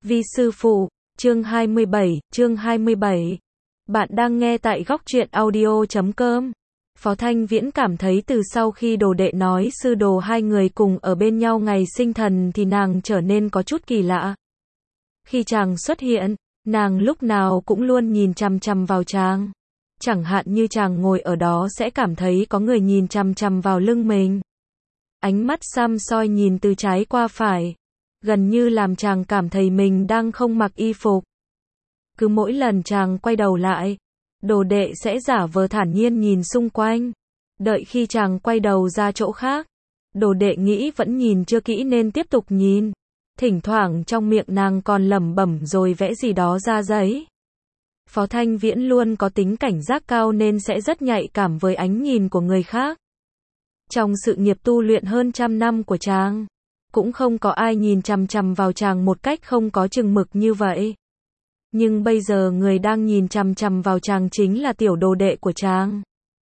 Vi sư phụ, chương 27. Bạn đang nghe tại góc truyện audio.com. Phó Thanh Viễn cảm thấy từ sau khi đồ đệ nói sư đồ hai người cùng ở bên nhau ngày sinh thần thì nàng trở nên có chút kỳ lạ. Khi chàng xuất hiện, nàng lúc nào cũng luôn nhìn chằm chằm vào chàng. Chẳng hạn như chàng ngồi ở đó sẽ cảm thấy có người nhìn chằm chằm vào lưng mình. Ánh mắt xăm soi nhìn từ trái qua phải, gần như làm chàng cảm thấy mình đang không mặc y phục. Cứ mỗi lần chàng quay đầu lại, đồ đệ sẽ giả vờ thản nhiên nhìn xung quanh. Đợi khi chàng quay đầu ra chỗ khác, đồ đệ nghĩ vẫn nhìn chưa kỹ nên tiếp tục nhìn. Thỉnh thoảng trong miệng nàng còn lẩm bẩm rồi vẽ gì đó ra giấy. Phó Thanh Viễn luôn có tính cảnh giác cao nên sẽ rất nhạy cảm với ánh nhìn của người khác. Trong sự nghiệp tu luyện hơn 100 năm của chàng, cũng không có ai nhìn chằm chằm vào chàng một cách không có chừng mực như vậy. Nhưng bây giờ người đang nhìn chằm chằm vào chàng chính là tiểu đồ đệ của chàng.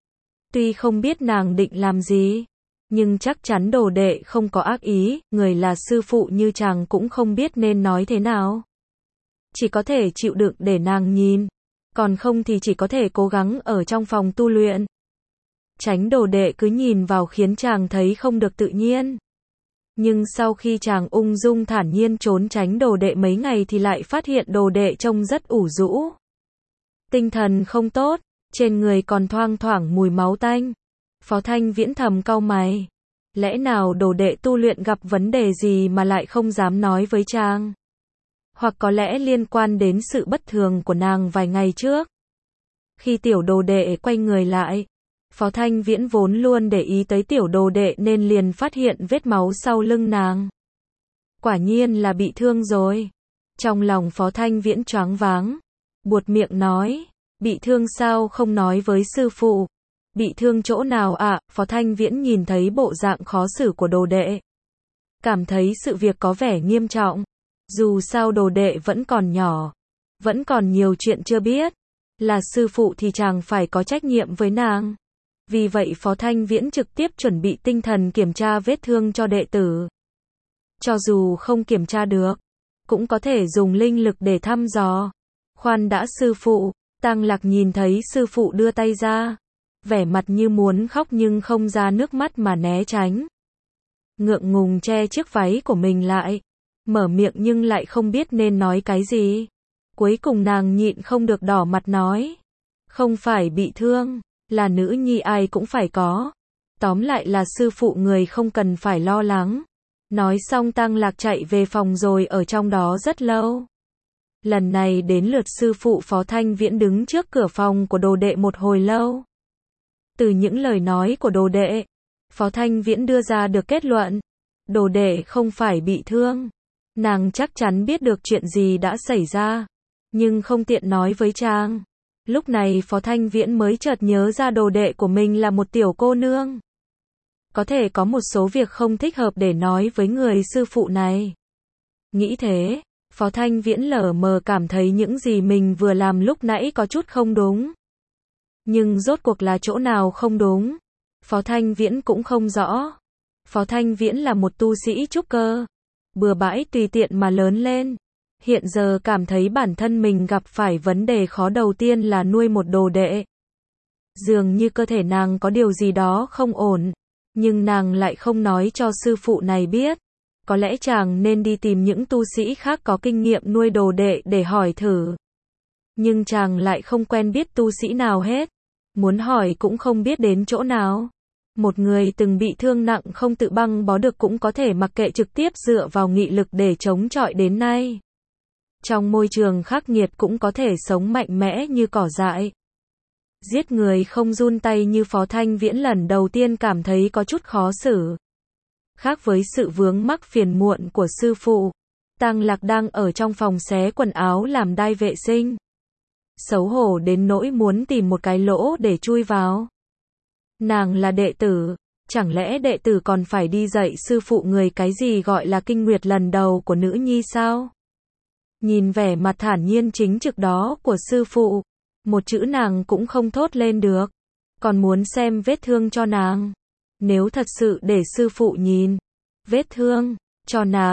Tuy không biết nàng định làm gì, nhưng chắc chắn đồ đệ không có ác ý, người là sư phụ như chàng cũng không biết nên nói thế nào. Chỉ có thể chịu đựng để nàng nhìn, còn không thì chỉ có thể cố gắng ở trong phòng tu luyện. Tránh đồ đệ cứ nhìn vào khiến chàng thấy không được tự nhiên. Nhưng sau khi chàng ung dung thản nhiên trốn tránh đồ đệ mấy ngày thì lại phát hiện đồ đệ trông rất ủ rũ. Tinh thần không tốt, trên người còn thoang thoảng mùi máu tanh. Phó Thanh Viễn thầm cau mày. Lẽ nào đồ đệ tu luyện gặp vấn đề gì mà lại không dám nói với chàng? Hoặc có lẽ liên quan đến sự bất thường của nàng vài ngày trước. Khi tiểu đồ đệ quay người lại, Phó Thanh Viễn vốn luôn để ý tới tiểu đồ đệ nên liền phát hiện vết máu sau lưng nàng. Quả nhiên là bị thương rồi. Trong lòng Phó Thanh Viễn choáng váng, buột miệng nói, bị thương sao không nói với sư phụ? Bị thương chỗ nào ạ? Phó Thanh Viễn nhìn thấy bộ dạng khó xử của đồ đệ, cảm thấy sự việc có vẻ nghiêm trọng. Dù sao đồ đệ vẫn còn nhỏ, vẫn còn nhiều chuyện chưa biết. Là sư phụ thì chàng phải có trách nhiệm với nàng. Vì vậy Phó Thanh Viễn trực tiếp chuẩn bị tinh thần kiểm tra vết thương cho đệ tử. Cho dù không kiểm tra được, cũng có thể dùng linh lực để thăm dò. Khoan đã sư phụ, Tang Lạc nhìn thấy sư phụ đưa tay ra, vẻ mặt như muốn khóc nhưng không ra nước mắt mà né tránh. Ngượng ngùng che chiếc váy của mình lại, mở miệng nhưng lại không biết nên nói cái gì. Cuối cùng nàng nhịn không được đỏ mặt nói, không phải bị thương, là nữ nhi ai cũng phải có. Tóm lại là sư phụ người không cần phải lo lắng. Nói xong Tang Lạc chạy về phòng rồi ở trong đó rất lâu. Lần này đến lượt sư phụ Phó Thanh Viễn đứng trước cửa phòng của đồ đệ một hồi lâu. Từ những lời nói của đồ đệ, Phó Thanh Viễn đưa ra được kết luận, đồ đệ không phải bị thương. Nàng chắc chắn biết được chuyện gì đã xảy ra, nhưng không tiện nói với chàng. Lúc này Phó Thanh Viễn mới chợt nhớ ra đồ đệ của mình là một tiểu cô nương. Có thể có một số việc không thích hợp để nói với người sư phụ này. Nghĩ thế, Phó Thanh Viễn lờ mờ cảm thấy những gì mình vừa làm lúc nãy có chút không đúng. Nhưng rốt cuộc là chỗ nào không đúng, Phó Thanh Viễn cũng không rõ. Phó Thanh Viễn là một tu sĩ trúc cơ, bừa bãi tùy tiện mà lớn lên. Hiện giờ cảm thấy bản thân mình gặp phải vấn đề khó đầu tiên là nuôi một đồ đệ. Dường như cơ thể nàng có điều gì đó không ổn, nhưng nàng lại không nói cho sư phụ này biết. Có lẽ chàng nên đi tìm những tu sĩ khác có kinh nghiệm nuôi đồ đệ để hỏi thử. Nhưng chàng lại không quen biết tu sĩ nào hết, muốn hỏi cũng không biết đến chỗ nào. Một người từng bị thương nặng không tự băng bó được cũng có thể mặc kệ trực tiếp dựa vào nghị lực để chống chọi đến nay. Trong môi trường khắc nghiệt cũng có thể sống mạnh mẽ như cỏ dại. Giết người không run tay như Phó Thanh Viễn lần đầu tiên cảm thấy có chút khó xử. Khác với sự vướng mắc phiền muộn của sư phụ, Tang Lạc đang ở trong phòng xé quần áo làm đai vệ sinh. Xấu hổ đến nỗi muốn tìm một cái lỗ để chui vào. Nàng là đệ tử, chẳng lẽ đệ tử còn phải đi dạy sư phụ người cái gì gọi là kinh nguyệt lần đầu của nữ nhi sao? Nhìn vẻ mặt thản nhiên chính trực đó của sư phụ, một chữ nàng cũng không thốt lên được. Còn muốn xem vết thương cho nàng. Nếu thật sự để sư phụ nhìn vết thương cho nàng,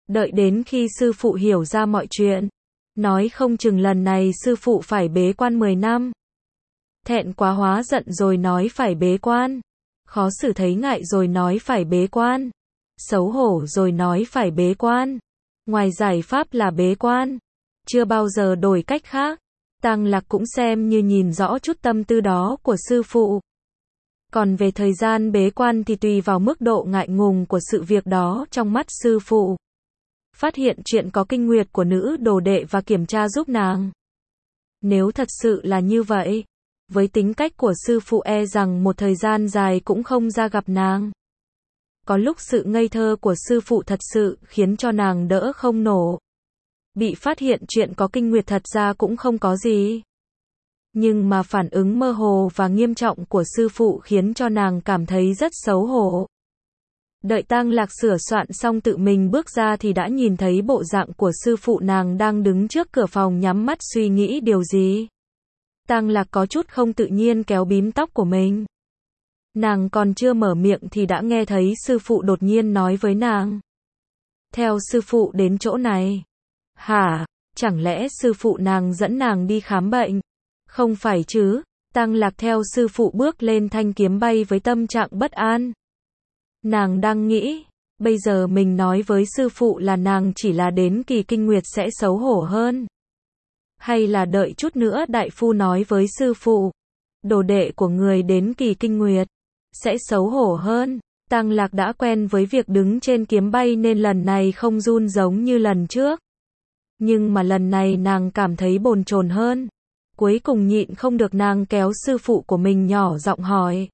Đợi đến khi sư phụ hiểu ra mọi chuyện, nói không chừng lần này sư phụ phải bế quan 10 năm. Thẹn quá hóa giận rồi nói phải bế quan. Khó xử thấy ngại rồi nói phải bế quan. Xấu hổ rồi nói phải bế quan. Ngoài giải pháp là bế quan, chưa bao giờ đổi cách khác. Tăng Lạc cũng xem như nhìn rõ chút tâm tư đó của sư phụ. Còn về thời gian bế quan thì tùy vào mức độ ngại ngùng của sự việc đó trong mắt sư phụ. Phát hiện chuyện có kinh nguyệt của nữ đồ đệ và kiểm tra giúp nàng. Nếu thật sự là như vậy, với tính cách của sư phụ e rằng một thời gian dài cũng không ra gặp nàng. Có lúc sự ngây thơ của sư phụ thật sự khiến cho nàng đỡ không nổi. Bị phát hiện chuyện có kinh nguyệt thật ra cũng không có gì. Nhưng mà phản ứng mơ hồ và nghiêm trọng của sư phụ khiến cho nàng cảm thấy rất xấu hổ. Đợi Tăng Lạc sửa soạn xong tự mình bước ra thì đã nhìn thấy bộ dạng của sư phụ nàng đang đứng trước cửa phòng nhắm mắt suy nghĩ điều gì. Tăng Lạc có chút không tự nhiên kéo bím tóc của mình. Nàng còn chưa mở miệng thì đã nghe thấy sư phụ đột nhiên nói với nàng. Theo sư phụ đến chỗ này. Hả? Chẳng lẽ sư phụ nàng dẫn nàng đi khám bệnh? Không phải chứ? Tăng Lạc theo sư phụ bước lên thanh kiếm bay với tâm trạng bất an. Nàng đang nghĩ, bây giờ mình nói với sư phụ là nàng chỉ là đến kỳ kinh nguyệt sẽ xấu hổ hơn. Hay là đợi chút nữa đại phu nói với sư phụ, đồ đệ của người đến kỳ kinh nguyệt sẽ xấu hổ hơn. Tăng Lạc đã quen với việc đứng trên kiếm bay nên lần này không run giống như lần trước. Nhưng mà lần này nàng cảm thấy bồn chồn hơn. Cuối cùng nhịn không được nàng kéo sư phụ của mình nhỏ giọng hỏi.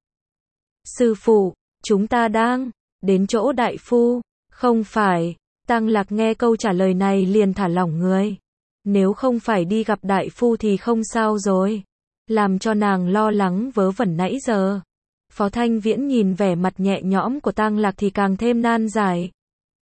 Sư phụ, chúng ta đang đến chỗ đại phu, không phải? Tăng Lạc nghe câu trả lời này liền thả lỏng người. Nếu không phải đi gặp đại phu thì không sao rồi. Làm cho nàng lo lắng vớ vẩn nãy giờ. Phó Thanh Viễn nhìn vẻ mặt nhẹ nhõm của Tăng Lạc thì càng thêm nan giải.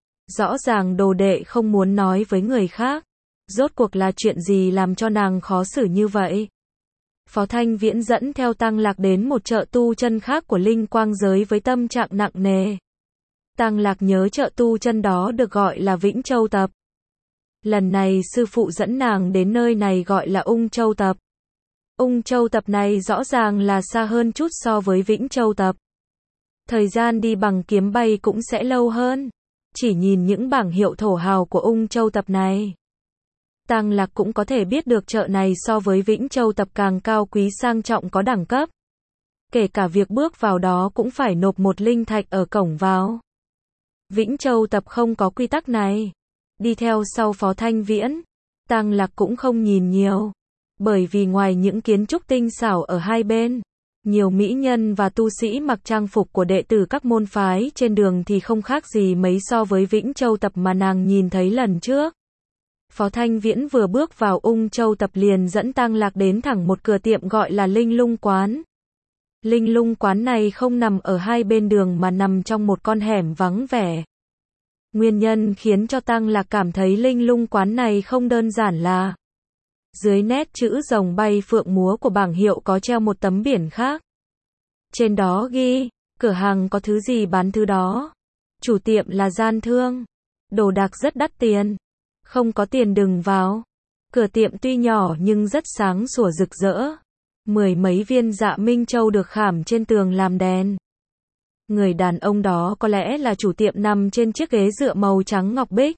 Rõ ràng đồ đệ không muốn nói với người khác. Rốt cuộc là chuyện gì làm cho nàng khó xử như vậy? Phó Thanh Viễn dẫn theo Tăng Lạc đến một chợ tu chân khác của Linh Quang giới với tâm trạng nặng nề. Tăng Lạc nhớ chợ tu chân đó được gọi là Vĩnh Châu Tập. Lần này sư phụ dẫn nàng đến nơi này gọi là Ung Châu Tập. Ung Châu Tập này rõ ràng là xa hơn chút so với Vĩnh Châu Tập. Thời gian đi bằng kiếm bay cũng sẽ lâu hơn. Chỉ nhìn những bảng hiệu thổ hào của Ung Châu Tập này, Tăng Lạc cũng có thể biết được chợ này so với Vĩnh Châu Tập càng cao quý sang trọng có đẳng cấp. Kể cả việc bước vào đó cũng phải nộp một linh thạch ở cổng vào. Vĩnh Châu Tập không có quy tắc này. Đi theo sau Phó Thanh Viễn, Tăng Lạc cũng không nhìn nhiều. Bởi vì ngoài những kiến trúc tinh xảo ở hai bên, nhiều mỹ nhân và tu sĩ mặc trang phục của đệ tử các môn phái trên đường thì không khác gì mấy so với Vĩnh Châu Tập mà nàng nhìn thấy lần trước. Phó Thanh Viễn vừa bước vào Ung Châu Tập liền dẫn Tăng Lạc đến thẳng một cửa tiệm gọi là Linh Lung Quán. Linh Lung Quán này không nằm ở hai bên đường mà nằm trong một con hẻm vắng vẻ. Nguyên nhân khiến cho Tăng Lạc cảm thấy Linh Lung Quán này không đơn giản là dưới nét chữ rồng bay phượng múa của bảng hiệu có treo một tấm biển khác. Trên đó ghi, cửa hàng có thứ gì bán thứ đó. Chủ tiệm là gian thương. Đồ đạc rất đắt tiền. Không có tiền đừng vào. Cửa tiệm tuy nhỏ nhưng rất sáng sủa rực rỡ. 10 mấy viên dạ minh châu được khảm trên tường làm đèn. Người đàn ông đó có lẽ là chủ tiệm nằm trên chiếc ghế dựa màu trắng ngọc bích.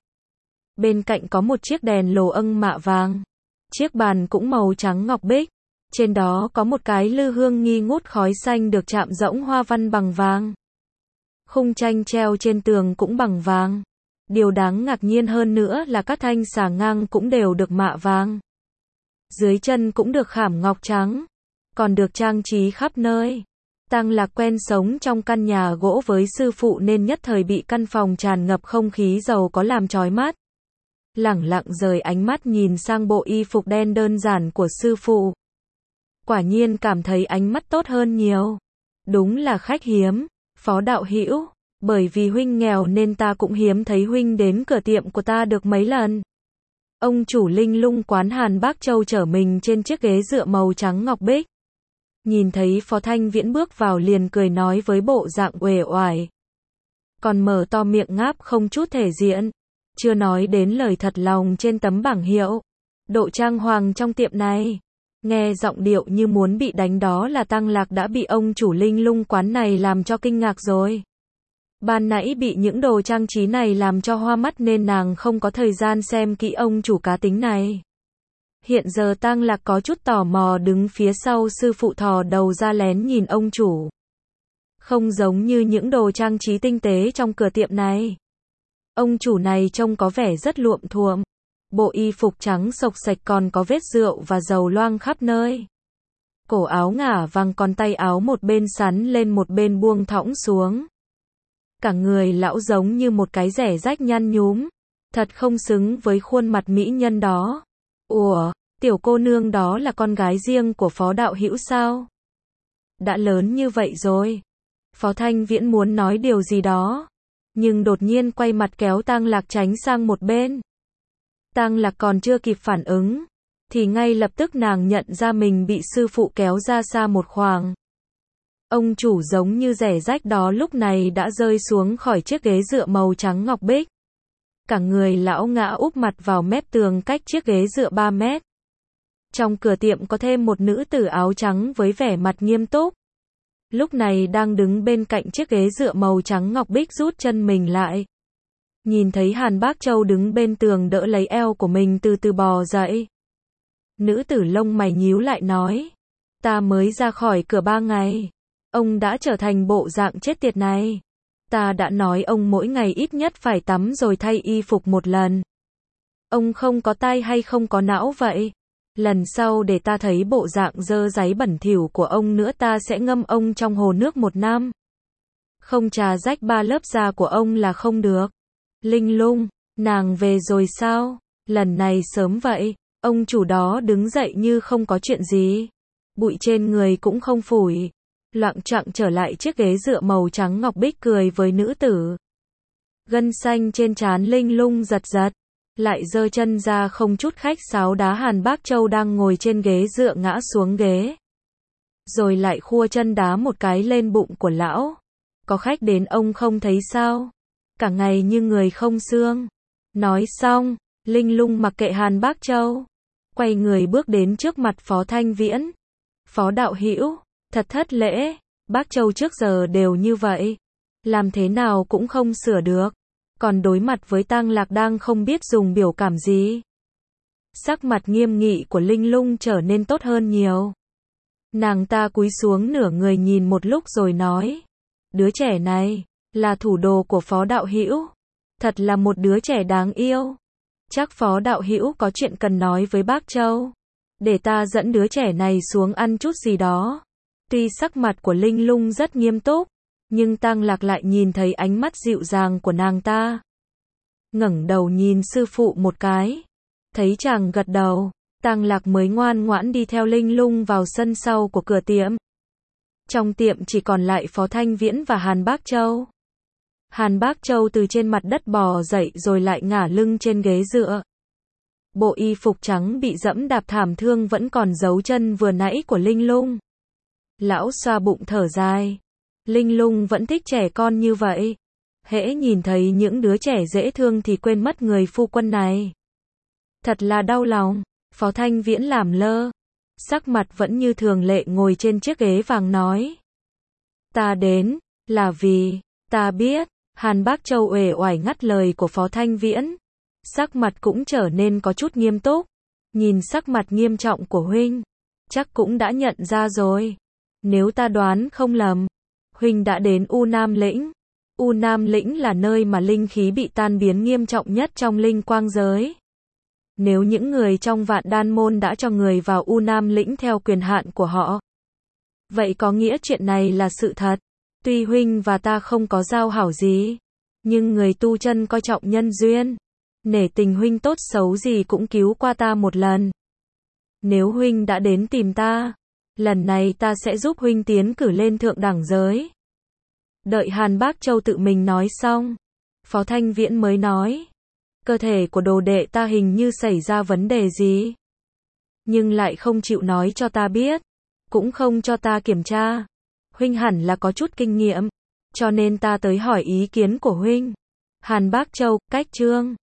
Bên cạnh có một chiếc đèn lồ âng mạ vàng. Chiếc bàn cũng màu trắng ngọc bích. Trên đó có một cái lư hương nghi ngút khói xanh được chạm rỗng hoa văn bằng vàng. Khung tranh treo trên tường cũng bằng vàng. Điều đáng ngạc nhiên hơn nữa là các thanh xà ngang cũng đều được mạ vàng. Dưới chân cũng được khảm ngọc trắng. Còn được trang trí khắp nơi. Tăng Lạc quen sống trong căn nhà gỗ với sư phụ nên nhất thời bị căn phòng tràn ngập không khí giàu có làm chói mắt. Lẳng lặng rời ánh mắt nhìn sang bộ y phục đen đơn giản của sư phụ. Quả nhiên cảm thấy ánh mắt tốt hơn nhiều. Đúng là khách hiếm, Phó đạo hữu, bởi vì huynh nghèo nên ta cũng hiếm thấy huynh đến cửa tiệm của ta được mấy lần. Ông chủ Linh Lung Quán Hàn Bác Châu chở mình trên chiếc ghế dựa màu trắng ngọc bích. Nhìn thấy Phó Thanh Viễn bước vào liền cười nói với bộ dạng uể oải. Còn mở to miệng ngáp không chút thể diện. chưa nói đến lời thật lòng trên tấm bảng hiệu. Độ trang hoàng trong tiệm này, nghe giọng điệu như muốn bị đánh đó là Tăng Lạc đã bị ông chủ linh lung quán này làm cho kinh ngạc rồi. Ban nãy bị những đồ trang trí này làm cho hoa mắt nên nàng không có thời gian xem kỹ ông chủ cá tính này. Hiện giờ Tăng Lạc có chút tò mò đứng phía sau sư phụ thò đầu ra lén nhìn ông chủ. Không giống như những đồ trang trí tinh tế trong cửa tiệm này. Ông chủ này trông có vẻ rất luộm thuộm. Bộ y phục trắng xộc xạch còn có vết rượu và dầu loang khắp nơi. Cổ áo ngả vàng còn tay áo một bên sắn lên một bên buông thõng xuống. Cả người lão giống như một cái rẻ rách nhăn nhúm. Thật không xứng với khuôn mặt mỹ nhân đó. Ủa, tiểu cô nương đó là con gái riêng của Phó Đạo Hữu sao? Đã lớn như vậy rồi. Phó Thanh Viễn muốn nói điều gì đó, nhưng đột nhiên quay mặt kéo Tăng Lạc tránh sang một bên. Tăng Lạc còn chưa kịp phản ứng, thì ngay lập tức nàng nhận ra mình bị sư phụ kéo ra xa một khoảng. Ông chủ giống như rẻ rách đó lúc này đã rơi xuống khỏi chiếc ghế dựa màu trắng ngọc bích. Cả người lão ngã úp mặt vào mép tường cách chiếc ghế dựa 3 mét. Trong cửa tiệm có thêm một nữ tử áo trắng với vẻ mặt nghiêm túc. Lúc này đang đứng bên cạnh chiếc ghế dựa màu trắng ngọc bích rút chân mình lại. Nhìn thấy Hàn Bác Châu đứng bên tường đỡ lấy eo của mình từ từ bò dậy. Nữ tử lông mày nhíu lại nói. Ta mới ra khỏi cửa 3 ngày. Ông đã trở thành bộ dạng chết tiệt này. Ta đã nói ông mỗi ngày ít nhất phải tắm rồi thay y phục một lần. Ông không có tai hay không có não vậy? Lần sau để ta thấy bộ dạng dơ dáy bẩn thỉu của ông nữa ta sẽ ngâm ông trong hồ nước 1 năm. Không chà rách 3 lớp da của ông là không được. Linh Lung, nàng về rồi sao? Lần này sớm vậy. Ông chủ đó đứng dậy như không có chuyện gì. Bụi trên người cũng không phủi. Loạng choạng trở lại chiếc ghế dựa màu trắng ngọc bích cười với nữ tử. Gân xanh trên trán Linh Lung giật giật. Lại giơ chân ra không chút khách sáo đá Hàn Bác Châu đang ngồi trên ghế dựa ngã xuống ghế. Rồi lại khua chân đá một cái lên bụng của lão. Có khách đến ông không thấy sao? Cả ngày như người không xương. Nói xong, Linh Lung mặc kệ Hàn Bác Châu. Quay người bước đến trước mặt Phó Thanh Viễn. Phó Đạo Hữu, thật thất lễ, Bác Châu trước giờ đều như vậy. Làm thế nào cũng không sửa được. Còn đối mặt với Tăng Lạc đang không biết dùng biểu cảm gì. Sắc mặt nghiêm nghị của Linh Lung trở nên tốt hơn nhiều. Nàng ta cúi xuống nửa người nhìn một lúc rồi nói. Đứa trẻ này, là thủ đồ của Phó Đạo Hữu. Thật là một đứa trẻ đáng yêu. Chắc Phó Đạo Hữu có chuyện cần nói với Bác Châu. Để ta dẫn đứa trẻ này xuống ăn chút gì đó. Tuy sắc mặt của Linh Lung rất nghiêm túc, nhưng Tăng Lạc lại nhìn thấy ánh mắt dịu dàng của nàng ta. Ngẩng đầu nhìn sư phụ một cái. Thấy chàng gật đầu, Tăng Lạc mới ngoan ngoãn đi theo Linh Lung vào sân sau của cửa tiệm. Trong tiệm chỉ còn lại Phó Thanh Viễn và Hàn Bác Châu. Hàn Bác Châu từ trên mặt đất bò dậy rồi lại ngả lưng trên ghế dựa. Bộ y phục trắng bị dẫm đạp thảm thương vẫn còn dấu chân vừa nãy của Linh Lung. Lão xoa bụng thở dài. Linh Lung vẫn thích trẻ con như vậy. Hễ nhìn thấy những đứa trẻ dễ thương thì quên mất người phu quân này. Thật là đau lòng. Phó Thanh Viễn làm lơ. Sắc mặt vẫn như thường lệ ngồi trên chiếc ghế vàng nói. Ta đến, là vì, ta biết. Hàn Bác Châu uể oải ngắt lời của Phó Thanh Viễn. Sắc mặt cũng trở nên có chút nghiêm túc. Nhìn sắc mặt nghiêm trọng của huynh, chắc cũng đã nhận ra rồi. Nếu ta đoán không lầm, huynh đã đến U Nam Lĩnh. U Nam Lĩnh là nơi mà linh khí bị tan biến nghiêm trọng nhất trong linh quang giới. Nếu những người trong Vạn Đan Môn đã cho người vào U Nam Lĩnh theo quyền hạn của họ, vậy có nghĩa chuyện này là sự thật. Tuy huynh và ta không có giao hảo gì, nhưng người tu chân coi trọng nhân duyên. Nể tình huynh tốt xấu gì cũng cứu qua ta một lần. Nếu huynh đã đến tìm ta, lần này ta sẽ giúp huynh tiến cử lên thượng đẳng giới. Đợi Hàn Bác Châu tự mình nói xong, Phó Thanh Viễn mới nói. Cơ thể của đồ đệ ta hình như xảy ra vấn đề gì. Nhưng lại không chịu nói cho ta biết. Cũng không cho ta kiểm tra. Huynh hẳn là có chút kinh nghiệm. Cho nên ta tới hỏi ý kiến của huynh. Hàn Bác Châu, cách chương.